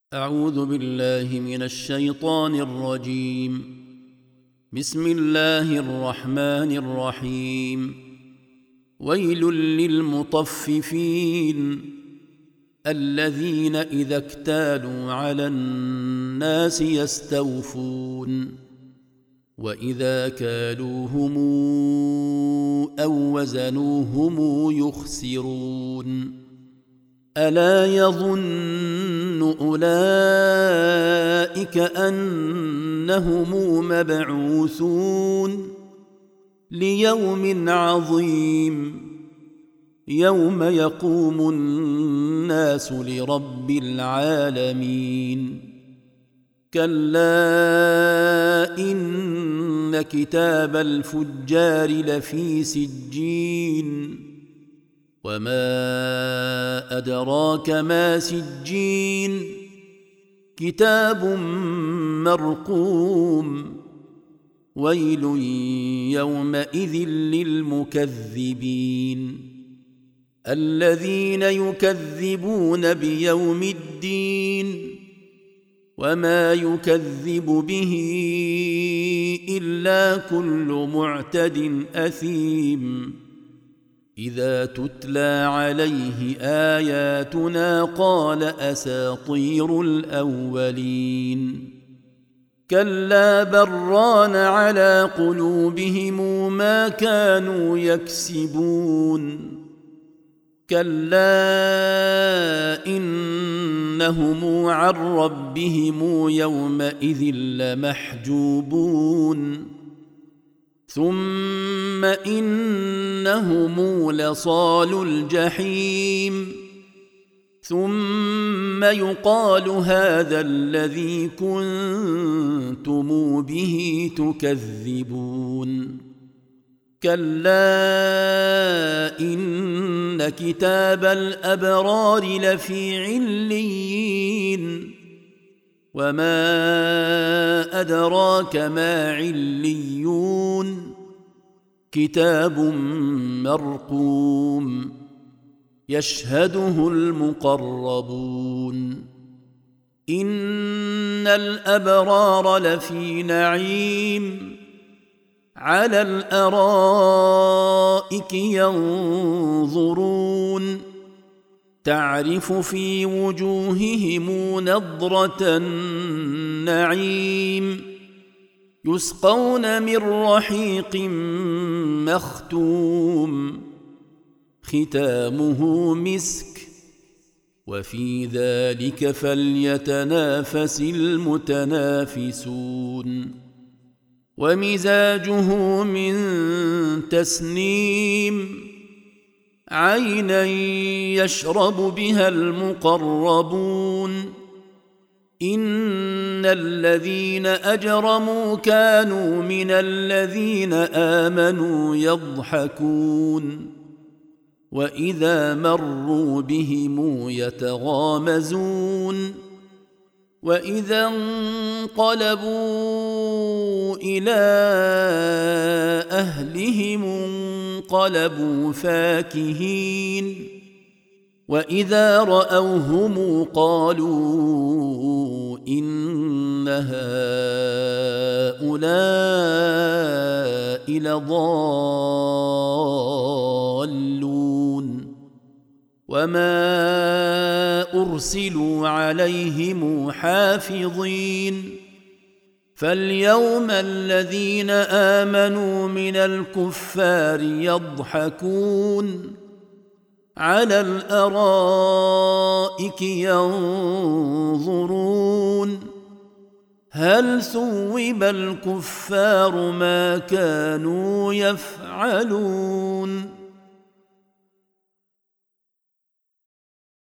أعوذ بالله من الشيطان الرجيم. بسم الله الرحمن الرحيم. ويل للمطففين الذين إذا اكتالوا على الناس يستوفون وإذا كالوهم أو وزنوهم يخسرون. ألا يظن أولئك أنهم مبعوثون ليوم عظيم يوم يقوم الناس لرب العالمين. كلا إن كتاب الفجار لفي سجين وما أدراك ما سجين كتاب مرقوم. ويل يومئذ للمكذبين الذين يكذبون بيوم الدين وما يكذب به إلا كل معتد أثيم. إذا تتلى عليه آياتنا قال أساطير الأولين. كلا بران على قلوبهم ما كانوا يكسبون. كلا إنهم عن ربهم يومئذ لمحجوبون. ثم إنهم لصالو الجحيم. ثم يقال هذا الذي كنتم به تكذبون. كلا إن كتاب الأبرار لفي عليين وما أدراك ما عليون كتاب مرقوم يشهده المقربون. إن الأبرار لفي نعيم على الأرائك ينظرون تعرف في وجوههم نضرة النعيم يسقون من رحيق مختوم ختامه مسك وفي ذلك فليتنافس المتنافسون. ومزاجه من تسنيم عينا يشرب بها المقربون. إن الذين أجرموا كانوا من الذين آمنوا يضحكون وإذا مروا بهم يتغامزون. وإذا انقلبوا إلى أهلهم انقلبوا فاكهين. وإذا رأوهم قالوا إن هؤلاء لضالون. وما أرسلوا عليهم حافظين. فاليوم الذين آمنوا من الكفار يضحكون على الأرائك ينظرون هل ثوب الكفار ما كانوا يفعلون.